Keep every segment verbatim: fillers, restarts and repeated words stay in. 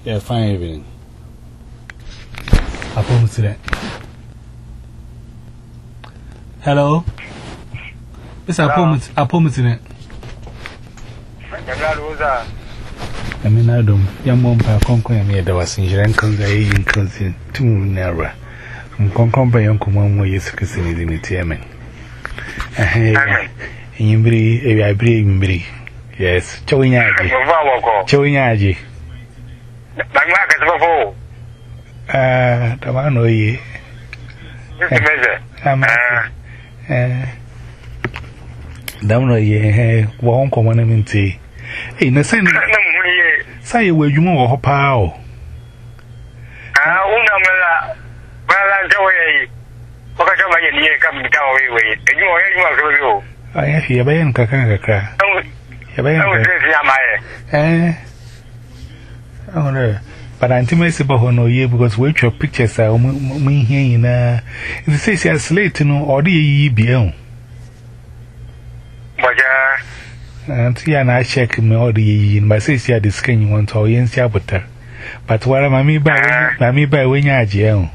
Yeah, fine evening. I promise that. Hello? Yes, I promise. I promise that. I mean, I don't. Young mom, I can't come here. There was in your uncle's aging cousin, two nearer. I'm conquered by Uncle Mom, where you're succeeding in it, Yemen. And you bring a bring, yes, showing Yaji. Showing Yaji. My market before. Ah, the one way. This is measure. Ah, down a year, won't come on and tea. In the same say where you more power. Ah, Unamela, Balanaway. Because of my year coming down away, and you are you. I have here by Nkaka. Eh, oh, no. But I'm too messy about no year because which your pictures are me here in a. It says you're slate to know or the ye be on. And see, and I check me all the ye in my says you are the skin you want to yen saboteur. But what am I me by mammy by when you're jail?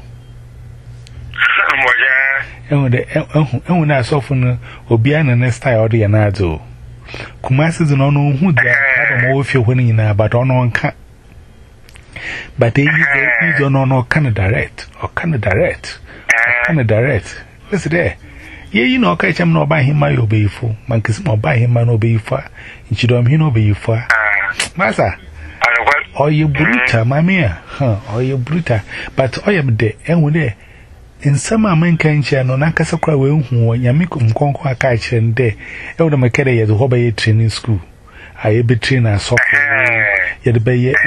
And when I saw from Obiana next time or the Anazo. Kumas is no know who they are more if you're winning now, but on one can't. But they don't know no can direct or can direct or can direct. Listen there. Yeah, you know, catch him no buy him my obey for. Man kiss more buy him man obey for. And you don't mean obey for. Massa, or you bruta, mamma, huh? Or you bruta, but I am there and when there. In some men can share no Nakasakra will who Yamikum Conqua catch and day. Elder Macadie as a hobby training school. I be trainer software. Yet by ye.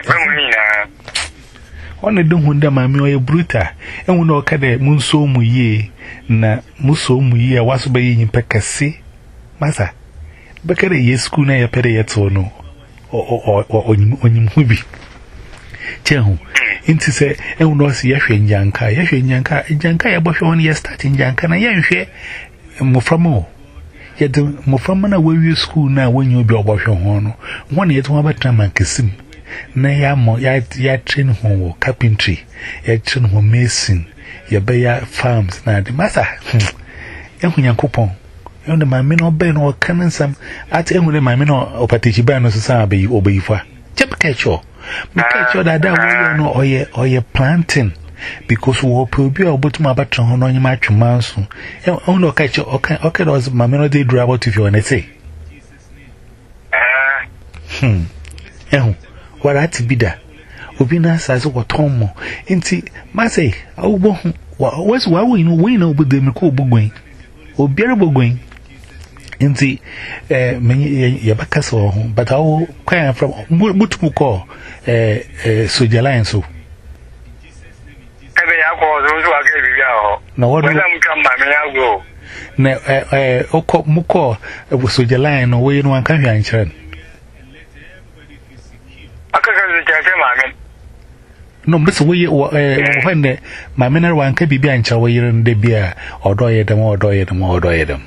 Only don't wonder my mere bruta, and when no cadet Munso Muye, na Muso Muye was by in Pecassi. Massa, Becade ye school na pediatono or on Mubi. Chehu. Into say, and no see Yashin Yanka, Yashin Yanka, Yanka, about one year starting Yanka, and Yanshe, and Moframo. Yet the Moframana will you school now when you be about your honor. One yet one about time and kiss him. Nay, mo yat yat train home carpentry, yat train home mason, your bayer farms now the matter. Young Yankopon, you know, my men or Ben or cannon some at any my men or Patichiban society obey for. Chap catch you. Catch you that that way or ye or ye planting because we will be able to my batron on your match mouse. You only catch you, okay, okay, those my men or they drive out if you want to say. Hmm. Eh. What I to be there? Obina says what Tomo. Inti, Massey, oh, what's why we know we know with the Miko Bugwing or Bearable going. Inti, eh, many Yabacas or but I'll cry from Mutmuko, eh, eh, Soja so. Every alcohol, those who are giving you. No, what do you come by me? I'll go. No, eh, Oko Muko, it was Soja Lion or way no one can answer. No, Miss Way, when the my manner one can be behind Chawaii and the beer, or doy them, or doy them, or doy them.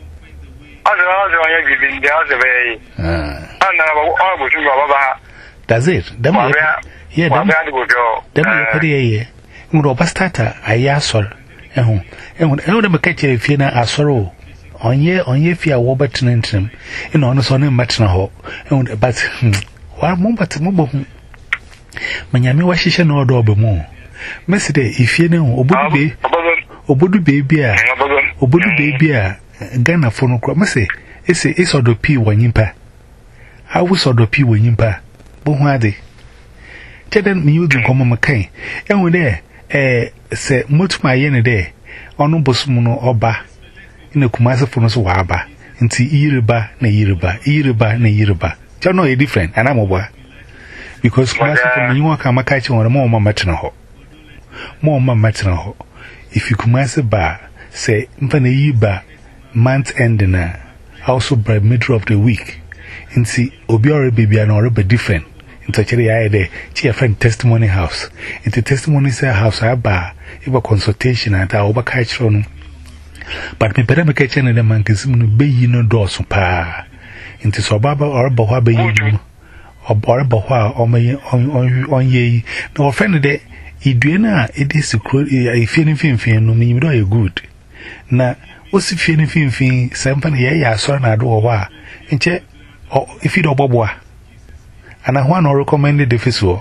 That's it. Them, yeah, them, them, yeah, Robastata, a yasol, and when Elder catch a fina a sorrow. On ye, on ye, fear Warburton and him, in honest on him, Matchna, and but, what moment, mobile. Manyami washisha no do obomo meside ifie ne obodu be obodu baby a obodu baby a Ghana fo no kro mese ese isodo pi wanyimpa awu sodo pi wanyimpa bo hu ade teden mi yudu komo makai enwe de eh se motuma ye ne de onu bosum no oba ina kumase fo no so wa aba nti iriba na iriba iriba na iriba cha no e different ana mo bo because class from you want to catch on more maternal. More maternal. If you come as a bar, say, Mfana ba month ending, also by middle of the week, and see, Obiore baby and or different. In such a idea, she a friend testimony house. In the testimony house, I bar, if a consultation at our catch on. But me better make a channel the man can be no door so pa. Into so baba or baby. or Boha or my on ye, no friend de Iduna, it is a feeling fin, no mean you good. Na, what's the feeling fin, somebody, ya, son, I do a wa, and check, or if you don't boboa. And I want to recommend the festival.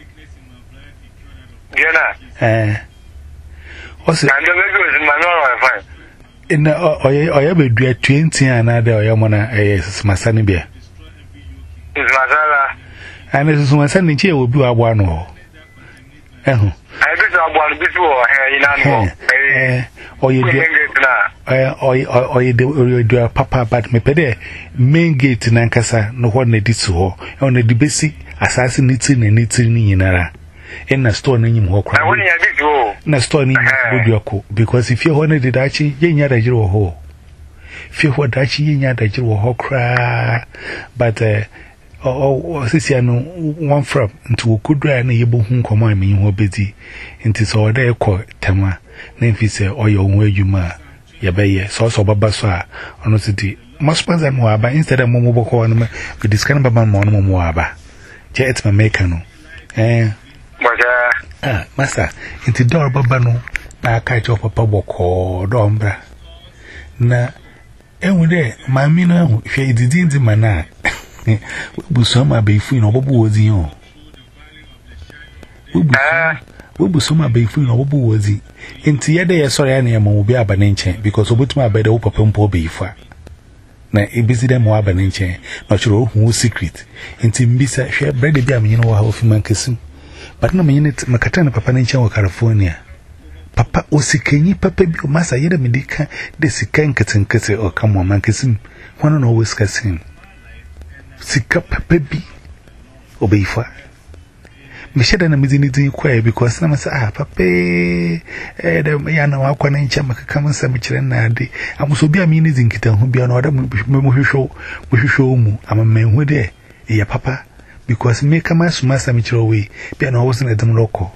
Eh, what's it? In the or ever do a twenty another or Yamona, yes, my son beer. It's Masala. And this is my son in chair will be a one or. I bet I want before in or you do or you do a papa, but me pede main gate in Ankasa, no one they did so on the basic assassinating and knitting in Nara. In a store name, walk around. Na store name, because if you wanted the Dachi, you had a zero hole. If you were Dachi, you had a zero hole cry. But, uh, oh, Siciano, one from into Kudra and able whom command me, you were busy. And it's all there called Tama, Nemphis, or your way you ma. Yabaye, sauce of Babasa, honesty. Most ones and Waba instead of Momo Corner with this kind of Mono Moaba. Jets my mecano. Eh. Ah, Master, into door babano, na catch up a papa or dombra. Na, and there, my mina, if you didn't the mana, we summer be free no bobo was you. We be summer be free no bobo was it. Into your day, sorry, I am will be a bananche because of what my bed open pumpo be for. Na, a busy them more bananche, not your own secret. Into Missa, share bread the jam, you know how of man kissing. But no minute, Macatana Papa Nature, California. Papa Osikeni, Papa, Massa Yeda Medica, the Sikankat and Kesse or come on, Mankism, one on always cassin. Sika Papa B. Obey for Michelle and Amazing Quay because some say, ah, Papa, eh, the Mayana Wakancha Macacam Cemetery and Nadi. I must be a meaning in Kitan who be another show, we show mu. I'm a man who there, eh, Papa. Because make a mass master mature away, be an always in a dumb local.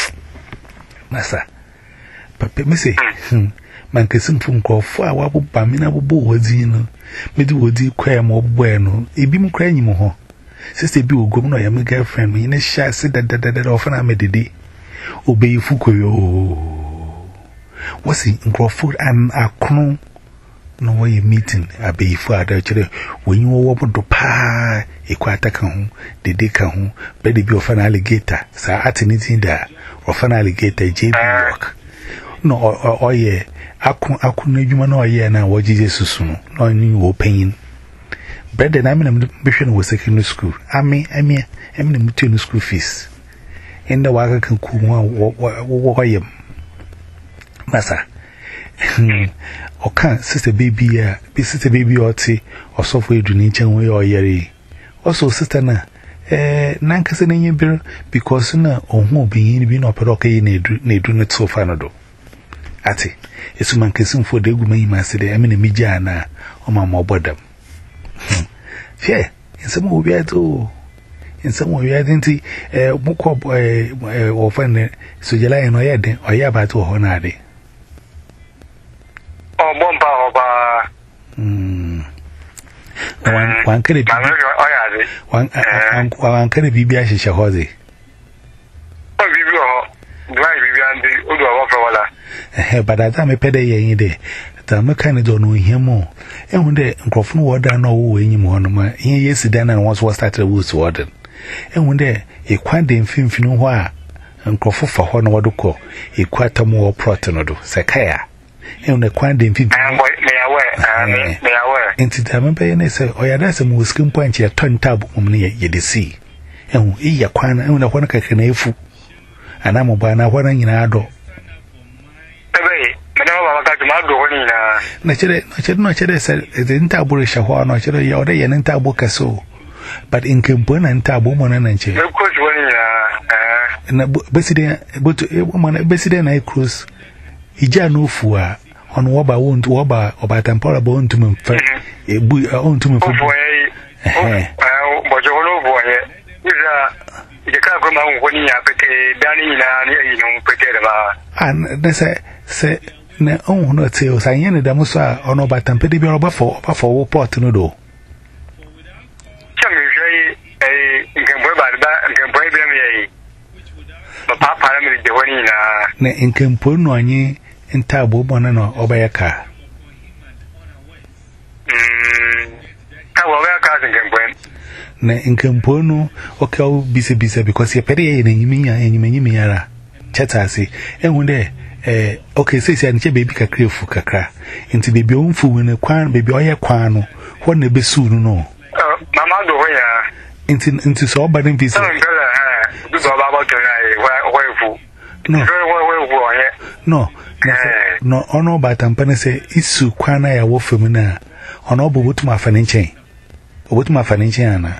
Massa, Papa, Missy, hm, man can sing from call for our Bamina was in, Mid would you queer more bueno, a beam crying more. Sister Bill, go no, my girlfriend, in a shy said that that often I made the day. Obey Fukuyo. Was he in Crawford and a crown? No way meeting, I be father, when you open to pie, a quarter can, the day can, but the be of an alligator, Sir Atinity there, of an alligator, J B York. No, or ye, I couldn't you know, ye now, what Jesus soon, no new pain. Bread and I'm in a mission was secondary school. I mean, I mean, I'm in the school fees. In the wagon can cool one, Massa. Or can't sister baby, uh, be sister baby or tea, or software do nature way or yeri. Also, sister na, eh, Nankasan in your bill, because na or won't be in being opera ne do not so fanado. Ati, it's a man kissing for the woman, my city, I mean, a mediana, or my more bodom. Fair, in some way, I do. In some way, I didn't see a book of a orphan, so you lie in or yet, or yabat or honade. Oh, Bomba, Oba. Hm. One, one can be one, one can be Biashi Shahozi. Oh, you drive the Udo, but I am a pede in day. The mechanic don't know him more. And one day, Crawford water no anymore. Here, yes, then and once was started woods warden. And one day, a quite in film, you know why, and Crawford for one or call a quarter more protenodo, Sakaya. And the quite in film, may aware, may aware. And to the member, and they say, oh, yeah, that's a most skin point here, turn tab woman ye the sea. And we are quite and the one can a fool. And I'm a banner one in our door. Naturally, naturally, said the intaburisha one, naturally, you're the intabuka so. But in Kimpon and Tabu Monanche. Of course, when you are but a woman, Bessident I cruise. Ija no fua on Waba won't Waba or by temporal bone to me. A boy own to me for eh, but you all over here. You can't come out when you are pretty Danny, you know, pretty about. And they say, say, no, no, sales. I ended the Musa or no, but Tampedi Bureau for for port no do. Can you say a papa na me de woni na na nkempo no anyi ntabo bona no obaya ka mm ka wo ga ka nkempo na nkempo no okaw bise bise because ye pere ye na nyiminya enyimanyimi yara chatase ehun de eh okay say say anche baby kakra fu kakra nti baby onfu we na kwan baby oye kwan no ho na besu no no mama do ho ya nti nti so oba den visa do do ba ba to na e ho fu no ho fu oye no no ono ba tampane say isu kwan na ya wo fam na ono obobutu afane nchen obotu afane nchen ana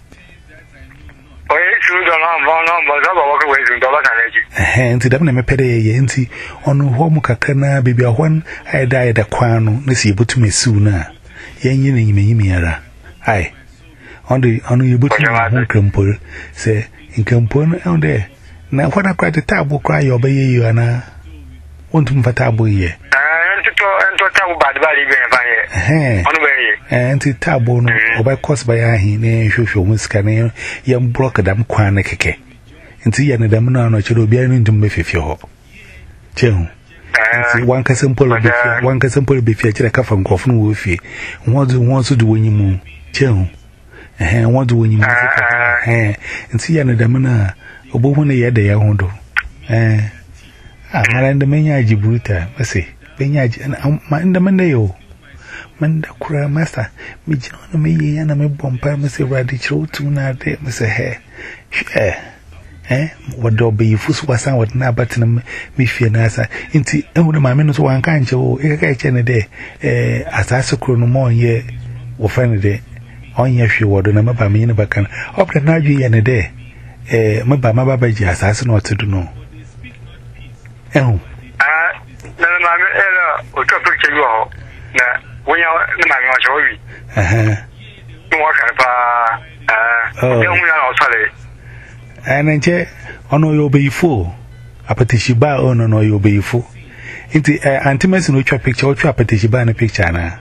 eh nti dam na mepede ye nti ono ho mu kakra na bibia hon aida aida kwan no na si butu mesu na yenyi na nyimanyimi yara ai ondo ono yebutu ho krempo se nkempo no onde na hona kwa te tabu kwa yo ba ye yo na wontu mfata abo ye eh nto nto tabu bad bad ibe fa ye eh ono be ye eh nti tabu no oba cost ba ya hi na hwehwe mu sika na ye block dam kwan na keke nti ya ne dam na no chiro bia ni ndum befefie ho chehu nti wan ka simple befie wan ka simple befie chira ka fa nkofo no wo fie wonzu wonzu du wonyimu chehu eh wonzu wonyimu eh nti ya ne dam na obohu ne ye de ya hondo eh ah mara ndemenya ajibuta basi benya aji ma ndemende yo manda kura masa mi jona me ye na me bompa me se radi chiro tu na de me se he eh eh wado be yifusu wasan wadna batina me fie na asa nti ehunu ma me no so wanka nche o e ka che ne de eh asase kro no mo ye wo fa ne de onye hwe wodo na maba me ne bakan opre na adwi ye ne de eh maba maba ba ji asase no otedu no ehu ah na na me era o to picture yo ho na wonya na ma me wa so wi eh no wa ka pa ah o de hu ya o sale anenche ono yo beifo apatishiba ono no yo beifo nti antimesi no twa picture o twa apatishiba na picture na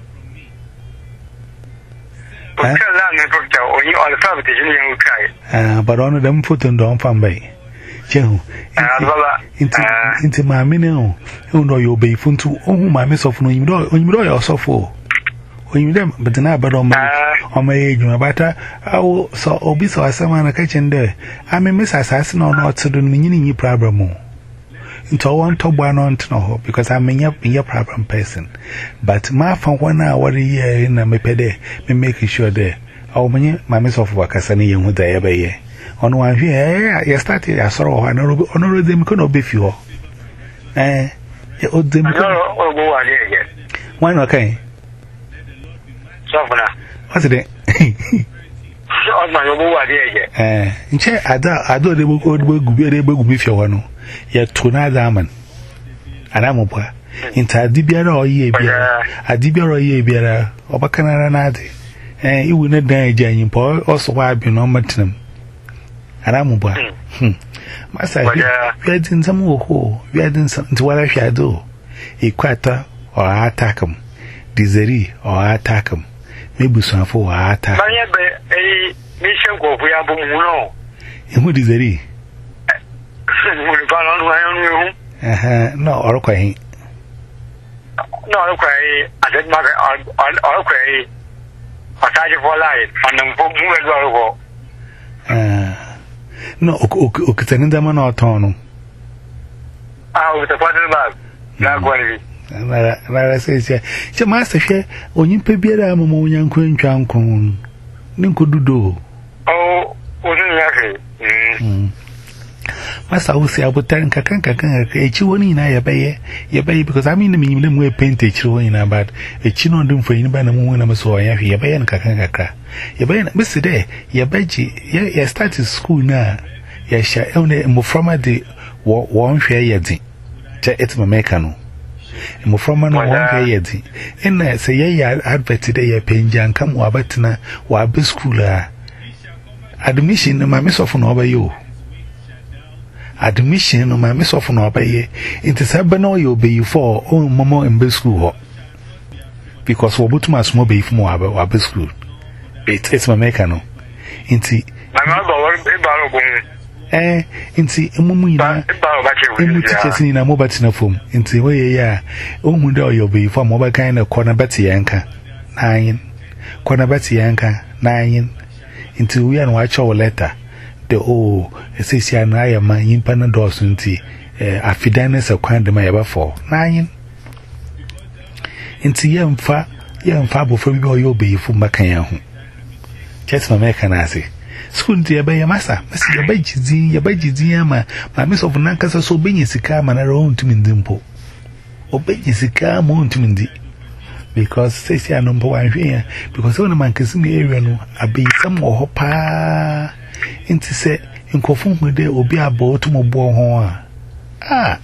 o twa la na picture o yi all fa apatishiba yen ukai ah but ono dem photo ndo on bai chehu nti nti ma me ne o no yo beifo ntu ohun ma me sofo no yimdo onyimdo yo sofo onyimdo but na abado ma o ma ye juma bata awo so obi so asama na kitchen there ame me sasase no no otudo no nyini nyi problem nto won to gba no ntno ho because am nya be problem person but ma fa hona wori ye na me pede me make sure there awo menye ma me sofo wakasa ne ye hu da ye be ye ono anhwe eh ya start ya soro ho na ono ro dem ko no be fi ho eh ya o dem ko o go wa le ye why no kai sofuna what's it o ma yo go wa le ye eh nche ada ada de bo de bo gubi de bo gubi fi ho no ya to na zaman ana mo bua inta adibiara o ye biara adibiara o ye biara obakanara na ade eh iwu ne dan ajanyin po oso wa abi no matinam ana mo bua hm masa we din sam wo ho we din sam nti wala hwado ikwata o atakam dizeri o atakam mebusanfo o atakam banye be eh mi shenko fu ya bu mu no ihu dizeri mo le ba no wa yo nu eh no orokwa hin no orokwa yi ade ma orokwa yi asaje for life and mo mu e do orokwa eh no okitani dama na otono ah o te kwata ba na gwani na na se se che master hwe onyimpa biara amamo onyanko ntwa nkon ne nkodudo o o ni yake mm masa usi abutan kakan kakan echi woni na ya baye ya baye because I mean me nyimle mu paint echi woni na bad echi no ndum fanyini ba na mu na so ya hwe ya baye kakan kakra ya baye na bisi de ya baji ya ya start school na ya sha ene mo from de wo nhwe ya di che etima meka no mo from no wo nhwe ya di ena se ya ya advert de ya penjan kam wa batina wa be school a admission ma me so fo no ba yo admission no ma me so fo no obaye inti sabe no yo be for o momo in school ho because wo butuma smo be fu mo wa be school it it's my meka no inti ma ma ba wor e ba ro gun eh inti emumu ina emu teachers ni na mo batina fom inti we ye ya ohun de oyo be fo mo ba kan na corner beti yanka nine corner beti yanka nine inti we an wa cho letter the oh esisi an aye man yimpa na dos nti eh afidan se kwan de ma ye ba for nine inti ye mfa ye mfa bofo bi oyo be fo makan ya ho chess ma meka na ase school nti ebe ya masa masi ya bajizi ya bajizi ama ma miss of nankasa so benye sika ma na ro ntumi ndimpo obenye sika mo ntumi ndi because say say anompo anhwe ya because when man kesi me area no abeyisam wo hopa nti se nkofun hu de obi abo to mo bo ho a ah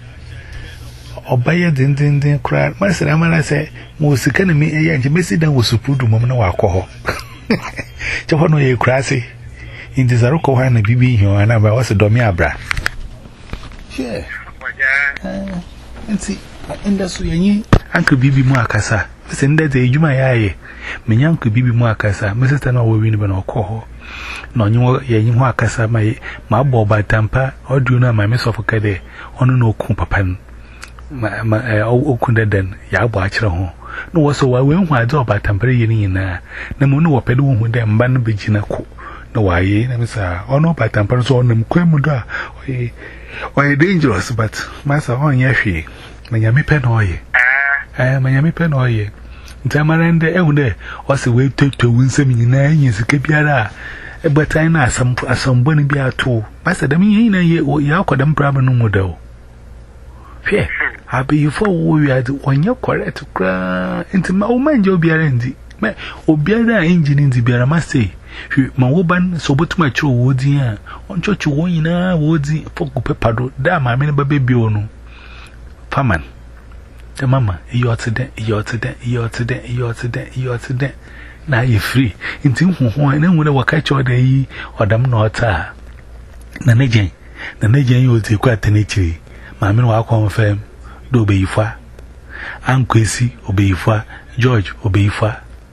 obaye din din din kra masira mara se mo sika na me eya nje mesi dan wo supudu mo na wa akọ Chafo no ye krasi. In this aroko ha na bibi hiyo ana ba wase domi abra. Yeah. Eh, nti enda so yanyi anka bibi mu akasa. Se nda ze ejuma yaye. Menya anka bibi mu akasa. Me sister na wo wi ni be na okọ. Na onyi yanyi ho akasa ma ma bo ba tampa odu na ma me so foka de onu na okun papa ma ma okun deden ya agbo akire ho. No was so we hu ade obatambre ye ni na na mo no wopede hu de mba no begina ko na waye na misa ono obatambre so onam kwemu do a oye oye dangerous but masa onye hwe manya me pe na oye eh manya me pe na oye ntamara nde ehu de o se we tetewu nsem nyina anyi sika biara e betan na asam asambo ni bia to masa da me na ye ya akodam problem no mu dawo hwe abi you for we are onye correct kra enti ma o manje obiara ndi me obiara engine ndi biara ma say ma wo ban so botuma chiro wodi a onchochu wo nyina wodi fogu pepado da ma me ne ba bebi onu faman the mama you are today you are today you are today you are today you are today na you free enti huhu na nwune waka cho da yi odam na ota na nejen na nejen yo ti kwa tenechiri ma me no wa confirm do obeyifwa ankwesi obeyifwa George obeyifwa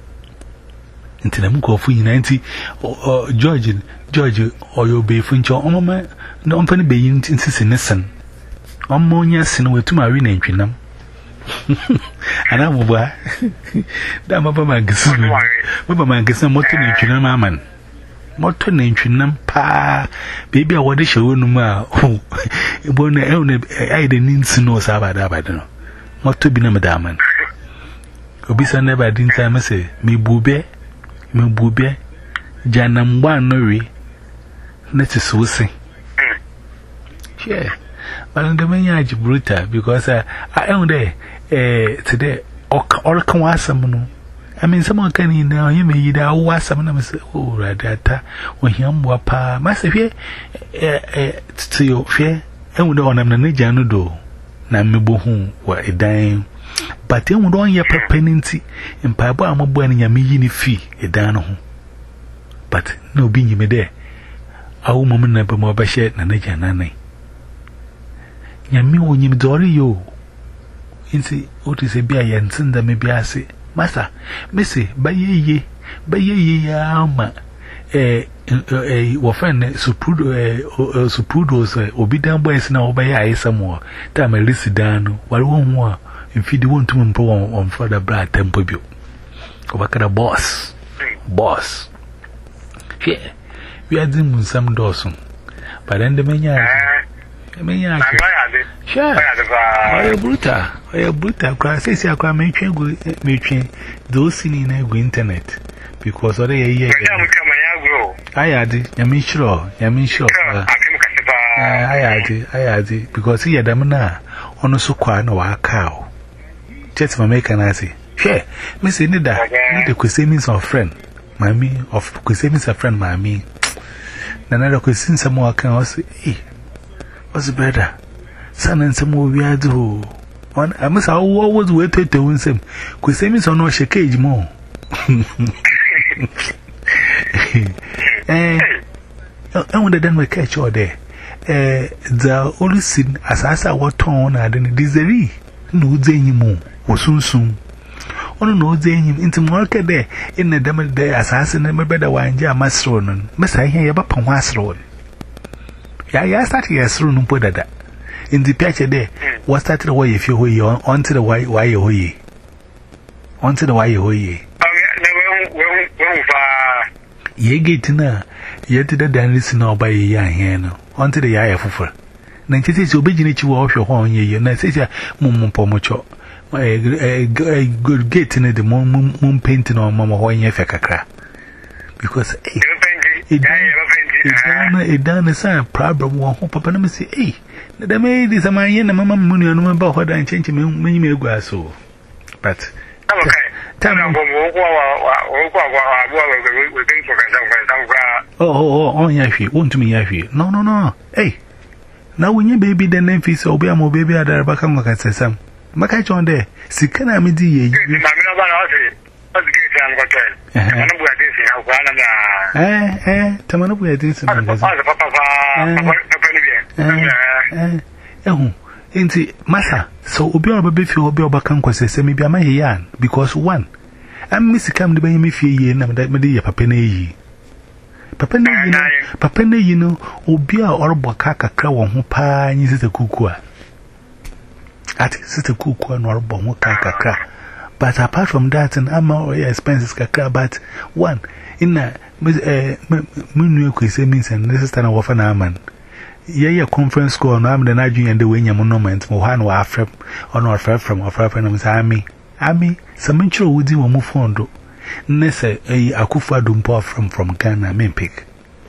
nti na mkofu nyina nti George George oyo obeyifu ncho omama na ompa ne beyi nti sisi nesen omma nya sene wetuma wi na ntwinam ana bubwa da maba magisi baba magisi moto na ntwinam aman moto na ntwinam pa baby a wode hyewo no ma ebo na e na ai de ninsi no sabada abada no moto bi na madaman obi sa never din time say me bube me bube janamba no wi na ti so sin yeah but the man ya brutal because I I own there eh today or kan wasam no I mean someone can in now you may da wasam na say oh radata o hiambo pa ma se hwe eh eh to your hwe enwu de onam na neja no do na mebohu wa edan but enwu don ye pepeninti mpaabo amabo an nyame yi ni fi edan no ho but no bi nyime de awu mom na be mo ba hye na neja nanan nyame wo nyim dori yo inti oti se bia ye ntinda me bia ase masa mesi bayeye bayeye ya ma eh eh wo fan supudo eh supudo so obidan boys na obaya ayesamo ta ma residano wale won ho a mfidi won tum mpo on father bra tempo bio obakara boss boss yeah we are doing some dosun but then the menya menya sure oya bruta oya bruta kwa sisi akwa metwe go metwe those ni na go internet because ore ye ye ayadi yamishiro yamishiro ayadi ayadi because ye dam na ono so kwa na wa kao chet ma make na say she me say ni da ni the questions of friend mami of questions of friend mami na na the questions some wa kan o say eh what's better sana nsemo wi adu on amasa wo was waited to win some questions on no shekage mo eh I want them to catch all there. Eh, the only sin as I saw what tone I didn't disagree. No, Zenimo was soon soon. Oh, no, Zenim into market there in the demon there assassin and my better wine jar must run. Must I hear about Pamwas road? Yeah, yeah, started yes, room put that. In the picture there, what started away if you were on to the why why you hoye. On to the why you hoye. Ye get na, yet the dan listen or by a young hen, on to the yaya fuffer. Ninety to be in you off your horn ye, and I say, Mum Pomocho. A good gate in the moon moon painting on Mamma Hoya Fekakra. Because it done a sign problem one hope upon them say, eh, the maid is a man and Mamma Mooney and about what I change me may go so. But tell me, oh, oh, oh, Yafi, won't me Yafi. No, no, no, eh. Now when your baby then Memphis or be a more baby at the Rabacam can say some. Maka on there, see, can I meet you? Eh, eh, Tamano, we are doing something. Eh, eh, Massa, so Obio baby feel Obio Bacam says, maybe I'm a yarn, because one, I'm Missy Cam to be me fear ye, and that Media Papene. Papene, Papene, you know, Obia or Bacaka crow who pine is a cuckoo. At sister cook one or bomb kakra. But apart from that, and I'm more expenses kakra, but one in a Munuku say means and this is an offer man. Yea, a conference call, and I'm the Nigerian and the Wenya monument, Mohan or Afrep or not far from or far from Army. Army, some intro would do a move on. Nessa a Akufa Dumpo from from Ghana, main pick.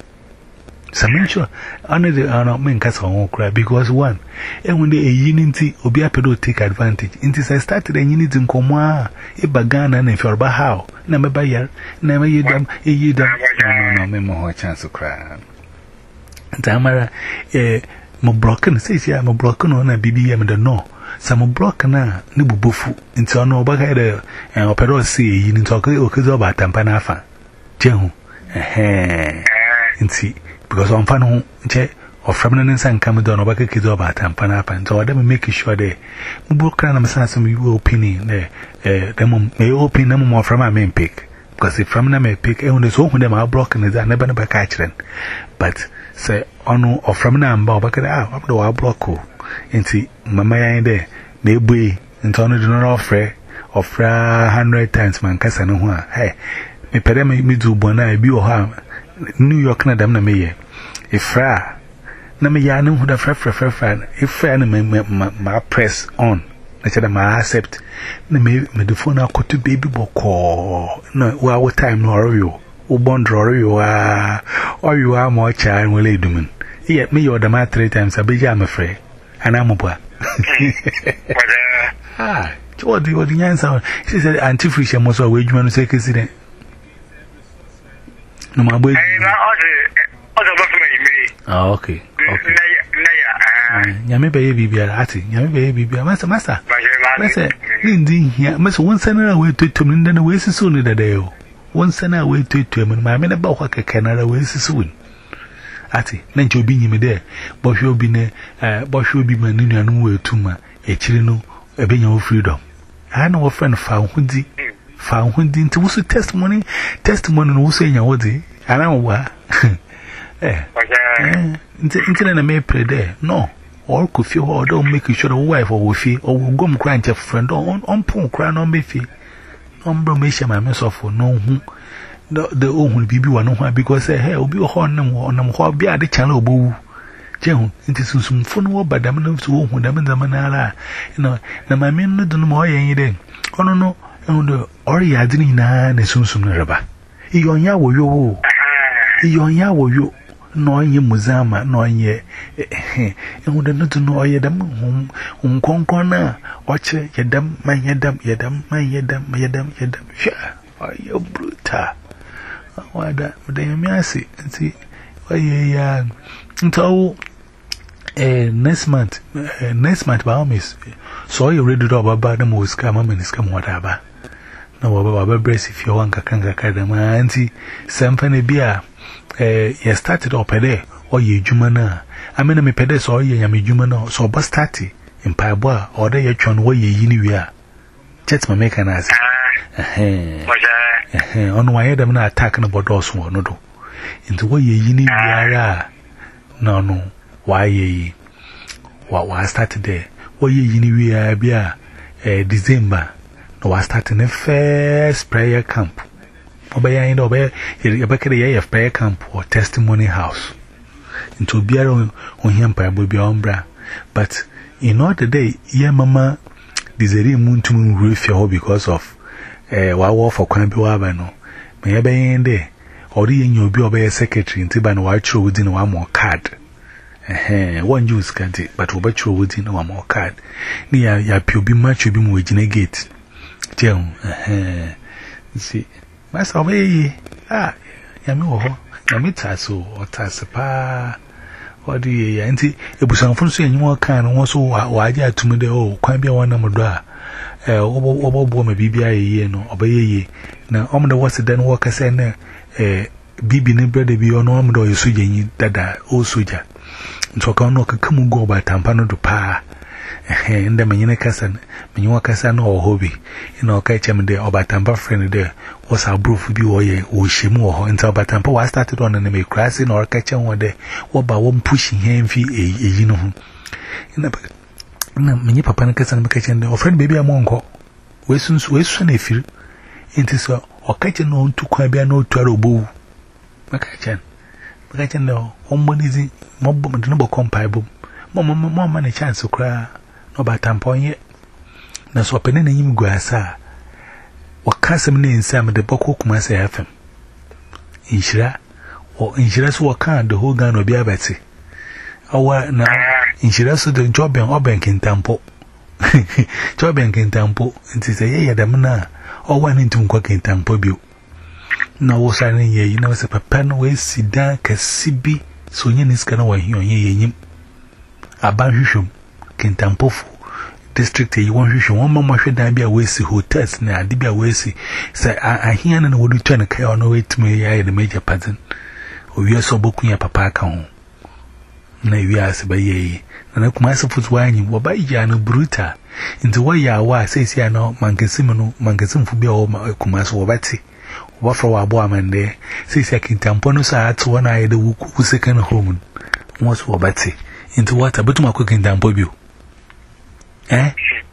Some sure, honor the honor men cast on cry because one, and when they a unity, Obia pedo take advantage. Until I started a unity in Comwa, a bagana and if you're about how, never by year, never you dam, a you dam, no, no, more chance of cry. Tamara, eh, mo broken says, yeah, mo broken on a B B M the no. Some broken na, nibu bufu, until no bagade and opero see, you need to talk about Tampanafa. Jehu, eh, and see. Because on Fano, or from an instant come down over a kid about Tampanapa, so I don't make sure they book and some you opinion there. Them may open them more from my main pick. Because if from them a pick, and there's one them are broken is I never never catch them. But say, on or from them, Bob, back out of our block. And see, Mamma ain't there, maybe, and Tony do not offer, offer a hundred times, man, Casanova. Hey, me pedame me do bona be or harm. New York na dam na meye ifra na me ya no hu da frefre frefre ifra na me ma press on na che da ma accept na me me the phone akoto baby boko na wa wo time no oro wo bond oro yo ah or you are more child we le dumin yeah me your da ma three times abeja am free ana mo bua ah what do you nyansa she said anti free she mo so we adwuma no say kesi no, my boy. Ah, okay. Okay. Yami baby, be a ati. Yami baby, be a master, master. Master, Lindy here. Master, one center away to him, and then away soon in the day. One center away to him, and my men about what I can away soon. Ati, then you'll be me there. But you'll be there, but you'll be my new way to my a chileno, a being of freedom. I know a friend found Hundi. Found when the into testimony, testimony no say your word. I know what. Eh, into a may play there. No, or could feel or don't make you sure a wife or with you, or will go crying to a friend on on pong crown on me fee. Umbro may share my mess off for no who the own will be one because a hair will be a horn on them what be at the channel boo. Jim, it is some fun war by them to whom them in the manala. You know, the my men don't know more any day. Oh no, no. No, or ya didn't na ne soon soon reba. Yon ya wo yo. Yon ya wo yo. No ye muzama, no ye. And would not know ye them home, um concona, watcher, yedam, my yedam, yedam, my yedam, my yedam, yedam. Sure, or you bruta. Why that? They are mercy. And see, why ye, uh, so, eh, next month, next month, by miss. So you read it all about them who scam and scam whatever. No, Baba Brace, if you want Kakanga Kadama, auntie, Sampany beer. Eh, you started up a day, or ye Jumana. I mean, I'm a pedes or ye, I'm a Jumana, so bastati in Paiboa, or they are chon way ye yinua. Jets my make an ass. On why I'm not attacking about those who no do. Into what ye yinua. No, no. why ye what was started there? Why ye we are be December? No, was starting the first prayer camp. Obey, I know, obey a prayer camp or testimony house. Into beer on him, will be umbra. But in order day, yeah, Mamma, this is a moon to moon roof because of a war for Quampi Wabano. May I be in there? Or in your be obey a secretary in Tiban White within one more card. Eh, one use can't it, but Roberto within one more card. Near ya be much you be moving a gate. Jim, eh, see, Master Obey, ah, Yamo, Yamitaso, or Tassapa. What do you, Auntie? It was unfortunate you more kind and also why I to me the old, quite be one number dra. Eh, Obo Boma B B I, ye no, obey ye. Now, I'm the what's the then work as an eh, Bibi Nibber de be on Omdo, you suji, dada, oh suja. So I can't come go by Tampano to pa. And the Manina Cassan, Manua Cassan or hobby. You know, catch him there or by Tampa friend there was our proof be or ye, or Shimo, and so by Tampa was started on enemy crashing or catching one day, what by one pushing him fee, you know. In the many papa and Cassan catching the friend baby among her. We soon sway if you into so or catching on to quite be no twelve boo. Macachan. Macachan no, one money is mob and number compatible. Mamma, mamma, and a chance to cry. No, but tampon yet. Na so penene nyim guasa wakasem ne nsam de boko kuma se F M inshira o inshira so wakan the whole Ghana obi abati awa na inshira so the job en oben kintampo job en kintampo nti se ye yadam na o wa ne ntum kwa kintampo bio na wo sa ne ye na se papa no we sida kasibi so nye niska na wa hi onye ye nyim aba hwhwum kintampo fu district you want to one mama should be away see hotels na adibia we see say I hear na would turn care on way to me ya the major pattern o wi so boku ya papa ka ho na wi ase ba ye na kuma se futu anyi wo ba ija no brutal into why ya wa say say na mankesim no mankesim fu bia o kuma so wo bati wo fra wa bo amande say say kintampo no sa at one I the wu second home wo so wo bati into what abutuma ko kintampo bio. Eh?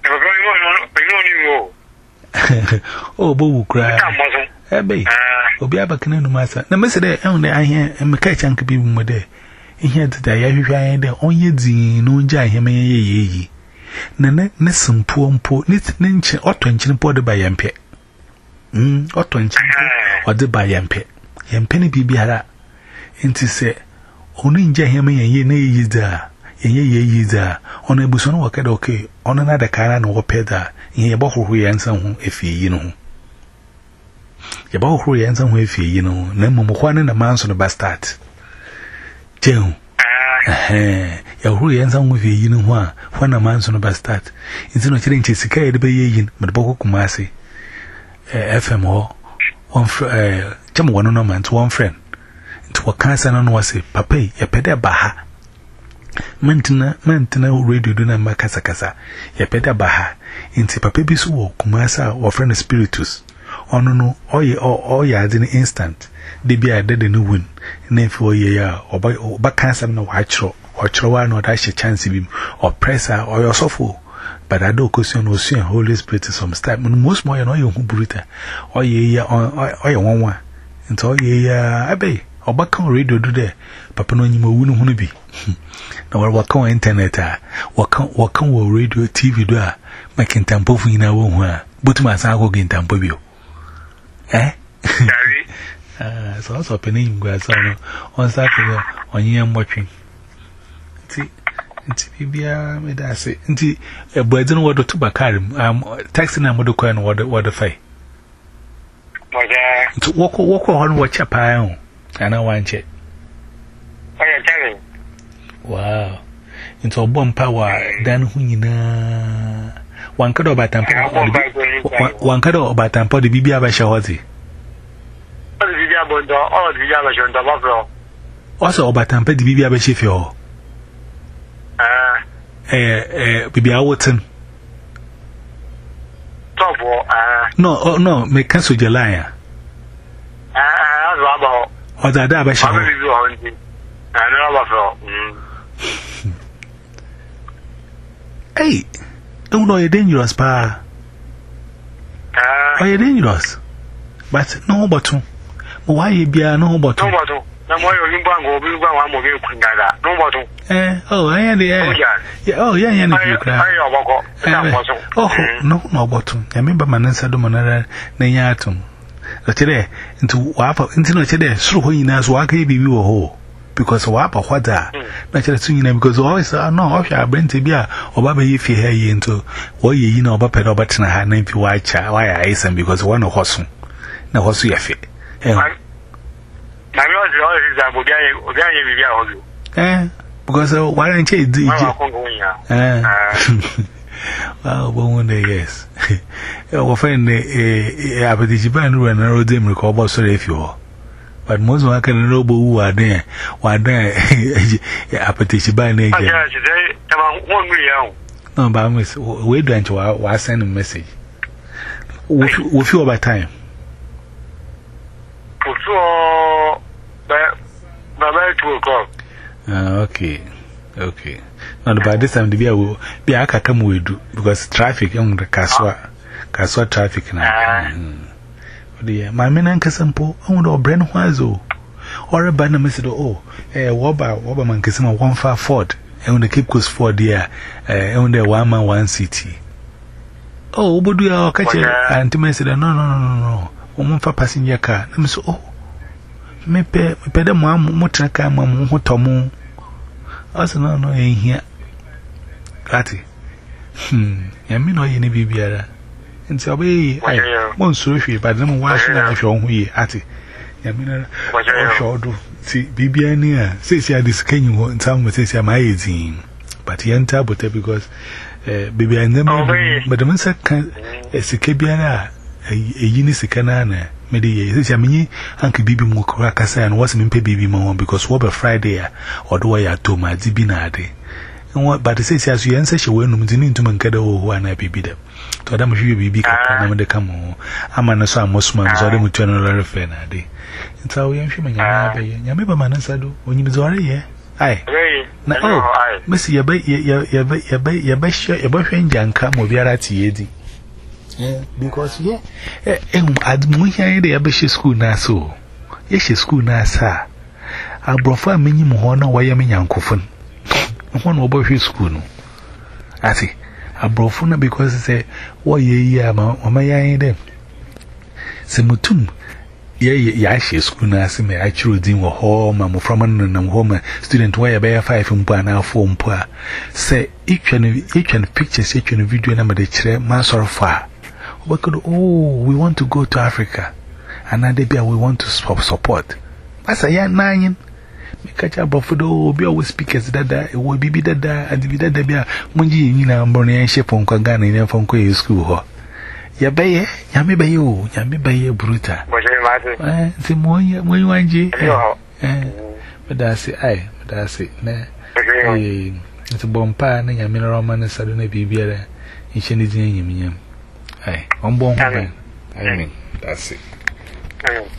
Oh, Boo cry. Eh, bay. Obi abakene no masa. Na mese de ehun de ahia emeka chanke bi mu de. Ehia de da ya hwehwan de onye din no nja ahia men ye ye yi. Na ne ne simpo mpo ne ne nche otonchine po de ba yempe. Mm, otonchine o de ba yempe. Yempe ne bibiara. Enti se onu nja ahia men ye na yi da. Ye ye ye za ona ebuso no wakada okay ona na da kara na wo peda ye ba hohoro ye nsan ho efie yi no ho ye ba hohoro ye nsan ho efie yi no na mmom kwane na manso no bastard jehu eh ye hohoro ye nsan ho efie yi no ho a kwana manso no bastard nti no kire nche sika ye de ba ye yi me de boko kuma ase eh F M ho one eh chamo wono no man to one friend nti wakansa na no wase papa ye pede ba ha Mantina, mantina radio do na makasa kasa. Ya peda baha. Inti pape bisu wo kumasa or friend spiritus. Ono no oye o oye adini instant. Debi a dede no win. Nefi oye ya oba oba kansa na wachro. Ochro wa no da she chance bim or pressure or your sofo. But I do question no see Holy Spirit some step. Most more no you hu burita. Oye ya oye one one. Inti oye ya abe. Oba kan radio do there. Papa no nyima wunu hunu bi. Na wala wakon internet a wakon wakon wo radio T V do a making tampo fu ina wo hu a butuma san go gin tampo bio eh ah so so penin ngwa so no on sa ko onye mbotwe nti nti bibia me da se nti ebuadin wo do to bakari um taxi na mo do ko no wo do wo do fai moja nti woko woko ho no wo cha pa an ana wanche oya tare. Wow. Into bomb power dan hunyina. Wankado obatampo. Wankado obatampo de bibia ba shawazi. O de bibia bondo, o de bibia ba shonto ba bro. Also obatampo de bibia ba shefio. Ah. Eh eh bibia woten. Tobo ah. No, oh, no, me cancel Jelaya. Ah, ah, rabo. O da da ba shawazi. Ba bibia ho nti. Ah, no ba fro. Mm. Hey, don't know you're dangerous, pa. Oh, you're dangerous. But no bottom. Why you be a no bottom? No bottom. No more you bang or you go one more you could not. No bottom. Eh, oh, I am the air. Yeah, oh, yeah, yeah, oh, no, no bottom. I remember my answer to Manara Nayatum. Today, into Wapa, into no today, so in as Waki be you a hole. Because Wapa, what that? Naturally, soon, because always, I know, I shall bring to be a or Baba if you hear into what you know about Pedobatina had named you white child. Why I am because one of Hossum. Now, what's your fit? My eh, because why don't you do it? Eh, well, one day, yes. Our friend, a Appetichiban, and a road them recover, sorry if you are. But most of us can know who are there. Why there? Appetichiban, no, but Miss, wait, don't you? I send a message. We feel by time. By two o'clock. Okay, okay. Now, by this time, the beer will be a come with you because traffic on the Kaswa Kaswa traffic now. Dear, my men and Casampo, owned or Brent Wazo or a banner message. Oh, a Wobber, Wobberman Cassima one far Ford, and the Cape Coast Ford, dear, owned a one man one city. Oh, but we are catching Auntie Message. No, no, no, no, no. Woman for passenger car. I'm so, oh. Me pe me de mo motraka ma mo hotomo aso no no en hia ati hmm ya mi no ye ne bibiara nti obe ai mo nso hwe ba de mo wa hwe na hwe ho yi ati ya mi na o do ti bibia ni a se se adis kanyi ho ntam mo se se ma yezin but ye nta bote because eh bibia ndem but de mensa kan sike biara eyi ni sike na na Medi ye say amini anke bibi mu kora kasa and was me bibi mo because what be Friday or do I to ma dibi na ade and but say say as you answer she we no mtini ntuma nkada wo ho ana bibi dem to adam hwe bibi kaka na me de kamo ama na so amosuma so de mutu no lore fe na ade nta wo yemhwe manya be ye nyame ba manasa do onyimi zore ye ai na oh mesi ye be ye ye be ye be ye be hwe ye be hwe njanka mo biara ti yedi. Yeah, because yeah, eh, at Munya, they have a school now, so yes, school now, sir. I prefer many more no why I'm in Yankofon. One over his school. I see. I prefer because say, why ye, mamma, I them. Semutum, yeah, yeah, she school now, see me. I choose in home, I'm from an home student, why I bear five and one hour for poor. Say, each and each and pictures, each and video number the chair, master of far. We could, oh, we want to go to Africa. And now, we want to support. That's a young nine. Me catch up for the be always speakers that it will be that and be that be a Munji in a Borneo ship from Kangana in a from Quay school. Yabe, Yami by you, Yami by you, Bruta. What's your matter? The more you want ye. But that's it, I, but that's it. It's a bomb pan and Yamina Roman and suddenly be better. It's anything. Hey, I'm born. I mean, that's it.